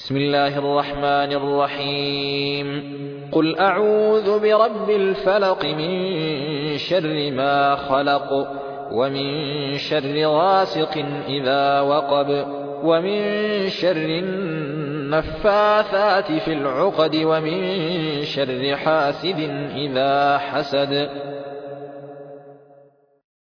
بسم الله الرحمن الرحيم قل أعوذ برب الفلق من شر ما خلق ومن شر غاسق إذا وقب ومن شر النفاثات في العقد ومن شر حاسد إذا حسد